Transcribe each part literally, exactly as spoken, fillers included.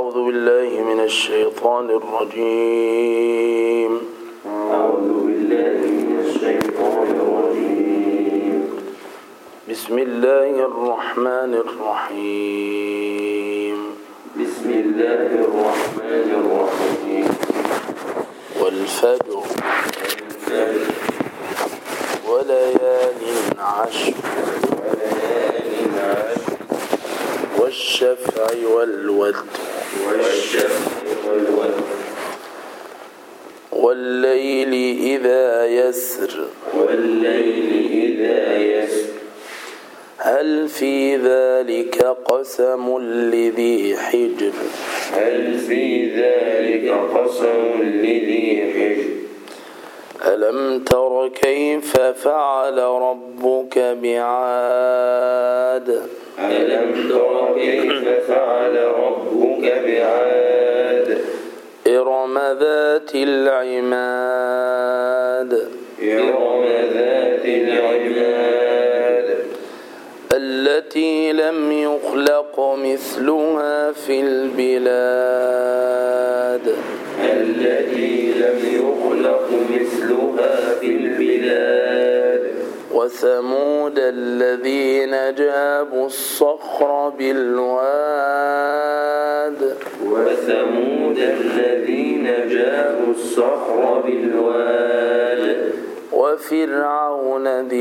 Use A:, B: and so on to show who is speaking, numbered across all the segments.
A: أعوذ بالله من الشيطان الرجيم
B: أعوذ بالله من الشيطان الرجيم
A: بسم الله الرحمن الرحيم
B: بسم الله الرحمن الرحيم
A: والفجر
B: والفجر
A: وليال عشر
B: وليال عشر
A: والشفع والوتر
B: والشفع والوتر
A: والليل إذا يسر
B: والليل إذا يسر
A: هل في ذلك قسم لذي حجر
B: هل في ذلك قسم لذي حجر
A: ألم تر كيف فعل ربك بعاد
B: ألم تر كيف فعل ربك بعاد
A: إرم ذات العماد
B: إرم ذات العماد
A: التي لم يخلق مثلها في البلاد
B: التي لم يخلق مثلها في البلاد
A: وثمود الذين جابوا الصخر بالواد
B: وثمود الذين جابوا الصخر بالواد
A: وفرعون ذي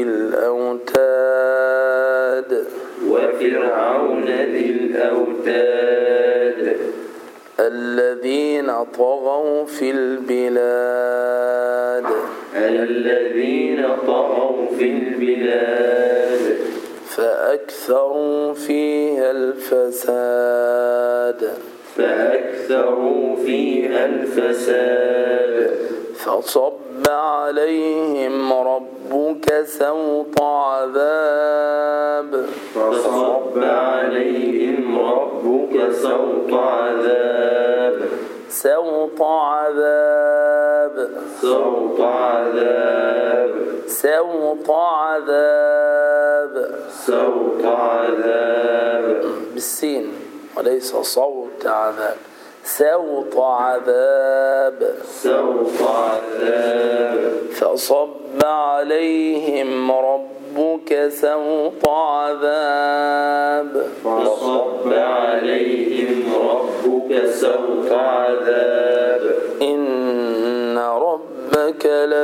A: الأوتاد
B: وفرعون ذي الأوتاد
A: الذين طغوا في البلاد
B: الذين طغوا في البلاد
A: فأكثروا فيها الفساد
B: فأكثروا فيها الفساد
A: فصب عليهم ربك سوط عذاب
B: فصب عليهم ربك سوط عذاب
A: سوط عذاب
B: سوط عذاب
A: سوط عذاب
B: سوط عذاب
A: بالسين وليس صوت عذاب سوط عذاب
B: سوط عذاب
A: فصب عليهم ربك سوط عذاب
B: فصب عليهم ربك سوط عذاب
A: إن ربك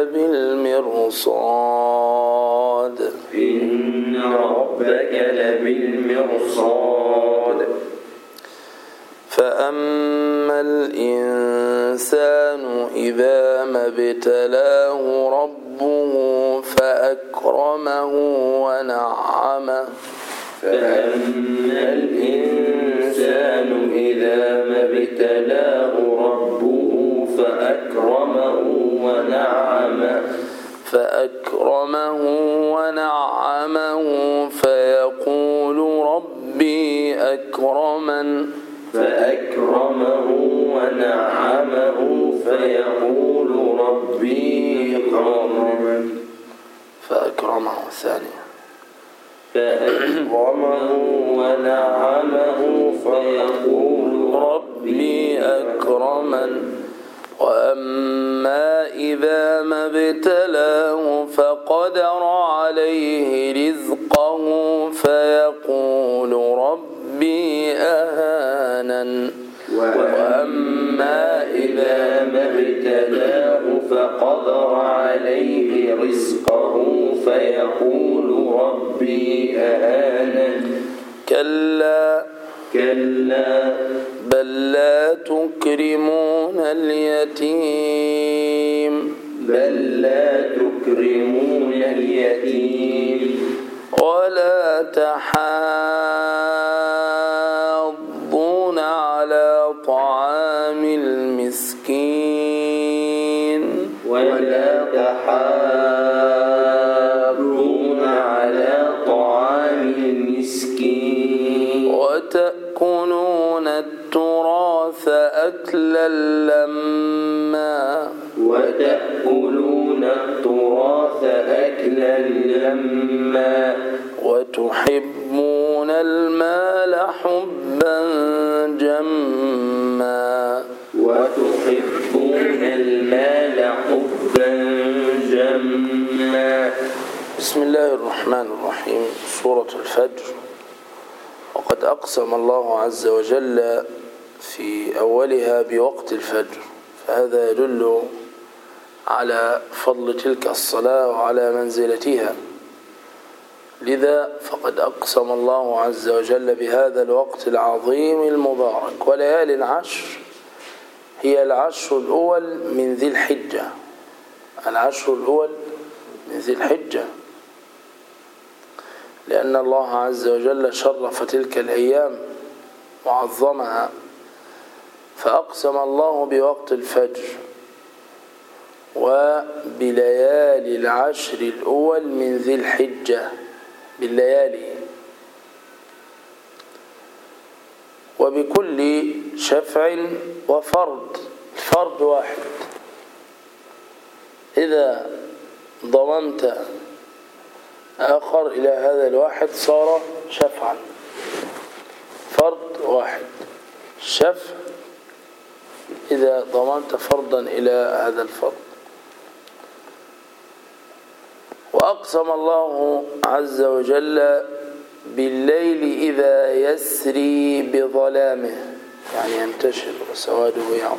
A: لبالمرصاد
B: إن ربك لبالمرصاد
A: فأما الإنسان إذا ما ابتلاه ربه فأكرمه ونعمه
B: فأما الإنسان إذا ما ابتلاه ربه فأكرمه ونعمه
A: فأكرمه ونعمه فيقول ربي أكرمن
B: فأكرمه ونعمه فيقول ربي أكرمن
A: فأكرمه ثانية
B: فأكرمه ونعمه فيقول
A: ربي أكرمن وأما إذا ما ابتلاه فقدر عليه رزقه فيقول ربي أهانن
B: وأما إذا ما ابتلاه فقدر عليه رزقه فيقول ربي أهانن
A: كلا
B: كلا
A: بل لا تكرمون اليتيم
B: بل لا تكرمون اليتيم
A: ولا تحاضون على طعام المسكين
B: ولا تحاضون على طعام المسكين
A: وتأكلون التراث أكلا لما
B: وتأكلون التراث أكلا لما
A: وتحبون المال حبا جما
B: وتحبون المال حبا جما.
A: بسم الله الرحمن الرحيم. سورة الفجر. وقد أقسم الله عز وجل في أولها بوقت الفجر، فهذا يدل على فضل تلك الصلاة وعلى منزلتها. لذا فقد أقسم الله عز وجل بهذا الوقت العظيم المبارك. وليالي عشر هي العشر الأول من ذي الحجة، العشر الأول من ذي الحجة، لأن الله عز وجل شرف تلك الأيام وعظمها، فأقسم الله بوقت الفجر وبليالي العشر الأول من ذي الحجة، بالليالي، وبكل شفع وفرد. الفرد واحد، إذا ضممت آخر إلى هذا الواحد صار شفعا. فرد واحد، الشفع إذا ضممت فردا إلى هذا الفرد. وأقسم الله عز وجل بالليل إذا يسري بظلامه، يعني ينتشر وسواده يعم،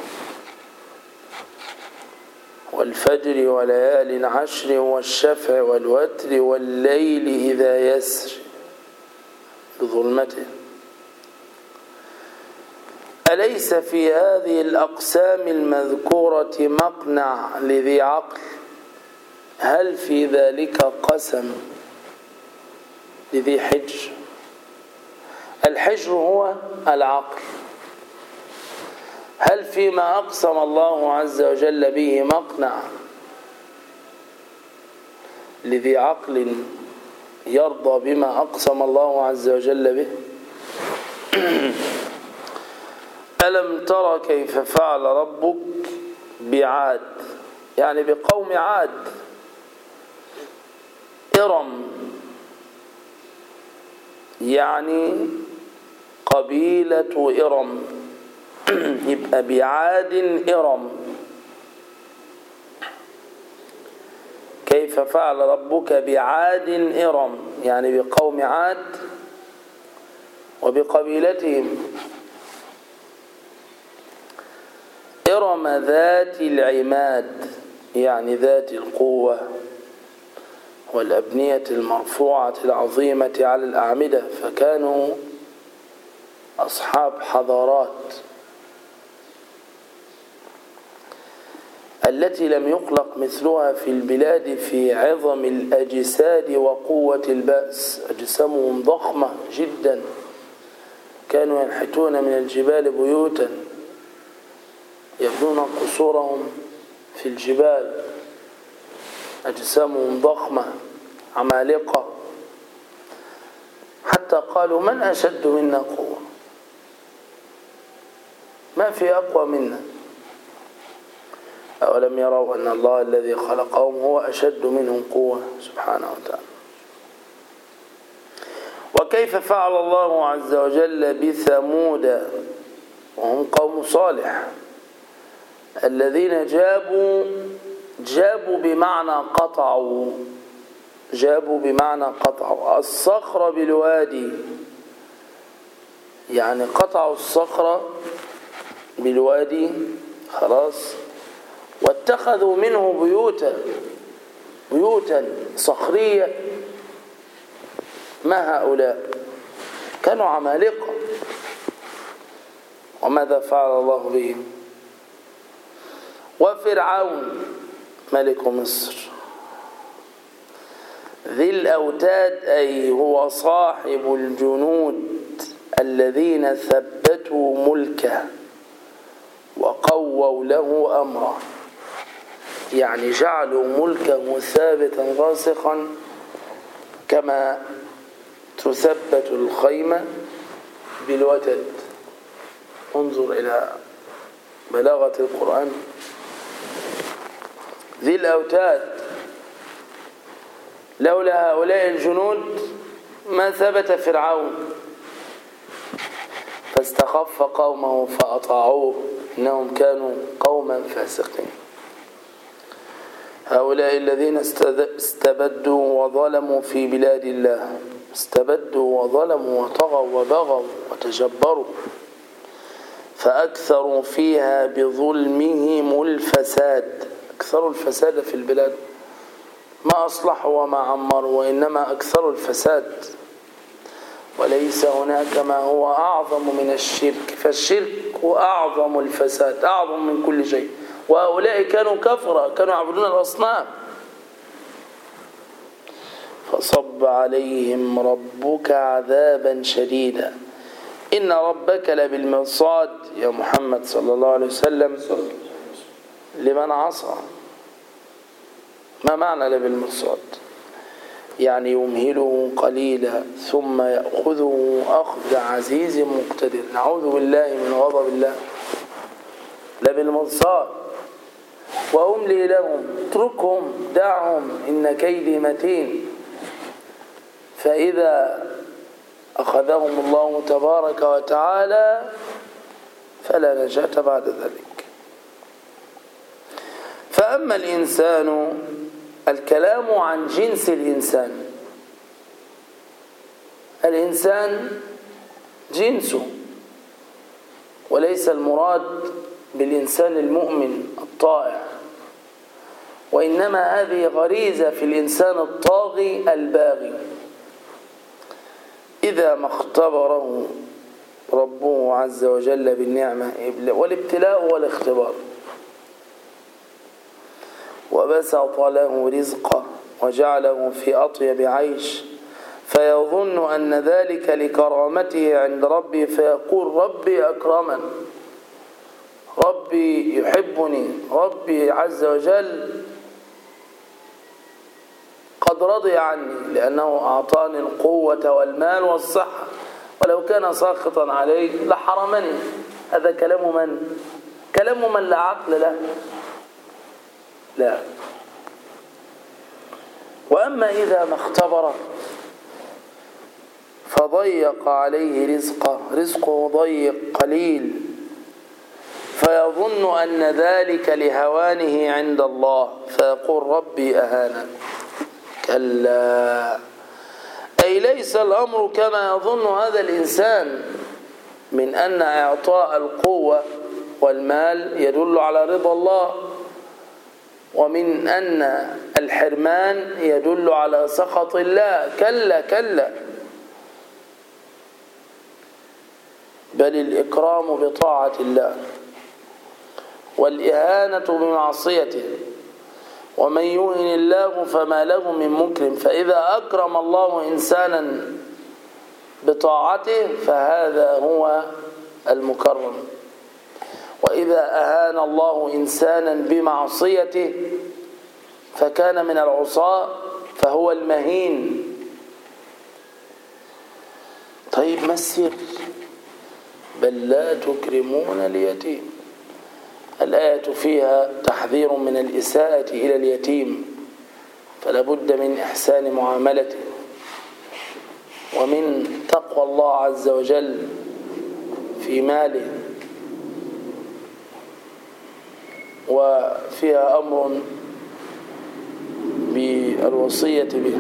A: والفجر وليال عشر والشفع والوتر والليل إذا يسري بظلمته. أليس في هذه الأقسام المذكورة مقنع لذي عقل؟ هل في ذلك قسم لذي حجر؟ الحجر هو العقل. هل فيما أقسم الله عز وجل به مقنع لذي عقل يرضى بما أقسم الله عز وجل به؟ ألم تر كيف فعل ربك بعاد، يعني بقوم عاد، إرم، يعني قبيلة إرم، يبقى بعاد إرم. كيف فعل ربك بعاد إرم، يعني بقوم عاد وبقبيلتهم. إرم ذات العماد، يعني ذات القوة والأبنية المرفوعة العظيمة على الأعمدة، فكانوا أصحاب حضارات التي لم يخلق مثلها في البلاد في عظم الأجساد وقوة البأس. أجسامهم ضخمة جدا، كانوا ينحتون من الجبال بيوتا، يبنون قصورهم في الجبال، أجسامهم ضخمة عمالقة، حتى قالوا من أشد منا قوة، ما في أقوى منا. أولم يروا أن الله الذي خلقهم هو أشد منهم قوة سبحانه وتعالى. وكيف فعل الله عز وجل بثمود وهم قوم صالح الذين جابوا جابوا بمعنى قطعوا جابوا بمعنى قطعوا الصخر بالوادي، يعني قطعوا الصخر بالوادي خلاص، واتخذوا منه بيوتا بيوتا صخرية. ما هؤلاء؟ كانوا عمالقة. وماذا فعل الله بهم؟ وفرعون ملك مصر ذي الأوتاد، أي هو صاحب الجنود الذين ثبتوا ملكه وقووا له أمره، يعني جعلوا ملكه ثابتا راسخا كما تثبت الخيمة بالوتد. انظر إلى بلاغة القرآن. ذي الأوتاد، لولا هؤلاء الجنود ما ثبت فرعون، فاستخف فاستخف قومه فأطاعوه إنهم كانوا قوما فاسقين. هؤلاء الذين استبدوا وظلموا في بلاد الله، استبدوا وظلموا وطغوا وبغوا وتجبروا، فأكثروا فيها بظلمهم الفساد، أكثروا الفساد في البلاد، ما أصلحوا وما عمروا وإنما أكثروا الفساد. وليس هناك ما هو أعظم من الشرك، فالشرك هو أعظم الفساد، أعظم من كل شيء. وهؤلاء كانوا كفرة، كانوا يعبدون الأصنام. فصب عليهم ربك عذابا شديدا إن ربك لبالمرصاد يا محمد صلى الله عليه وسلم لمن عصى. ما معنى لبالمرصاد؟ يعني يمهله قليلا ثم يأخذه أخذ عزيز مقتدر. نعوذ بالله من غضب الله. لبالمرصاد وأملي لهم اتركهم دعهم إن كيدي متين. فإذا أخذهم الله تبارك وتعالى فلا نجاة بعد ذلك. فأما الإنسان، الكلام عن جنس الإنسان. الإنسان جنسه، وليس المراد بالإنسان المؤمن الطائع، وإنما هذه غريزة في الإنسان الطاغي الباغي. إذا ما اختبره ربه عز وجل بالنعمة والابتلاء والاختبار وبسط له رزقه وجعله في أطيب عيش، فيظن أن ذلك لكرامته عند ربه، فيقول ربي أكرمن، ربي يحبني، ربي عز وجل قد رضي عني لأنه أعطاني القوة والمال والصحة، ولو كان ساخطا عليه لحرمني. هذا كلام من؟ كلام من لا عقل له. لا. وأما إذا ما اختبره فضيق عليه رزقه، رزقه ضيق قليل، فيظن أن ذلك لهوانه عند الله، فيقول ربي أهانا. كلا، أي ليس الأمر كما يظن هذا الإنسان من أن إعطاء القوة والمال يدل على رضا الله، ومن أن الحرمان يدل على سخط الله. كلا كلا، بل الإكرام بطاعة الله والإهانة بمعصيته، ومن يهن الله فما له من مكرم. فإذا أكرم الله إنسانا بطاعته فهذا هو المكرم، وإذا أهان الله إنسانا بمعصيته فكان من العصاة فهو المهين. طيب ما السر؟ بل لا تكرمون اليتيم. الآية فيها تحذير من الإساءة إلى اليتيم، فلا بد من إحسان معاملته ومن تقوى الله عز وجل في ماله، وفيها أمر بالوصية به.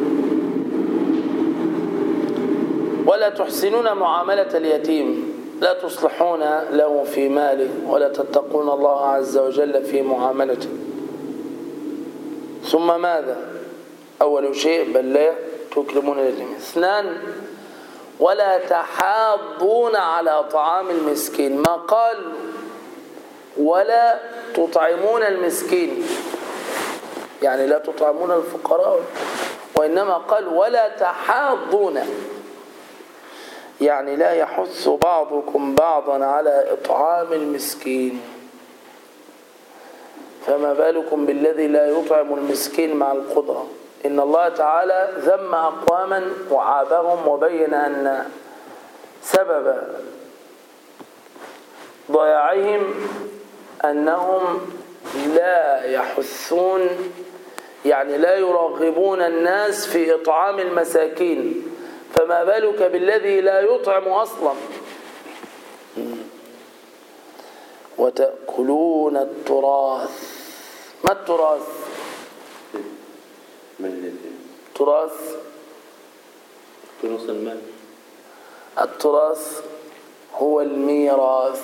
A: ولا تحسنون معاملة اليتيم، لا تصلحون له في ماله ولا تتقون الله عز وجل في معاملته. ثم ماذا؟ أول شيء بل لا تكرمون اليتيم. اثنان، ولا تحاضون على طعام المسكين. ما قال ولا تطعمون المسكين يعني لا تطعمون الفقراء، وإنما قال ولا تحاضون يعني لا يحث بعضكم بعضا على إطعام المسكين. فما بالكم بالذي لا يطعم المسكين مع القدرة. إن الله تعالى ذم أقواما وعابهم وبين أن سبب ضياعهم أنهم لا يحثون يعني لا يرغبون الناس في إطعام المساكين، فما بالك بالذي لا يطعم أصلا. وتأكلون التراث. ما التراث؟
B: ما الذي
A: تراث
B: تراث المال.
A: التراث هو الميراث.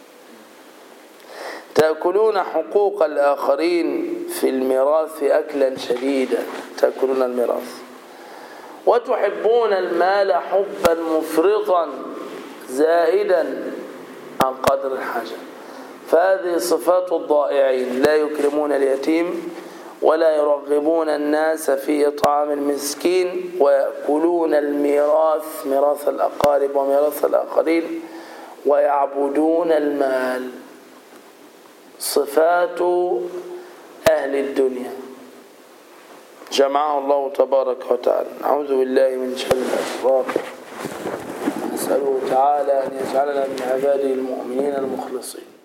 A: تأكلون حقوق الآخرين في الميراث أكلا شديدا، تأكلون الميراث. وتحبون المال حبا مفرطا زائدا عن قدر الحاجة. فهذه صفات الضائعين، لا يكرمون اليتيم ولا يرغبون الناس في إطعام المسكين، ويأكلون الميراث، ميراث الأقارب وميراث الآخرين، ويعبدون المال. صفات أهل الدنيا جمعه الله تبارك وتعالى. نعوذ بالله من شر الأشرار، نسأله تعالى أن يجعلنا من عباده المؤمنين المخلصين.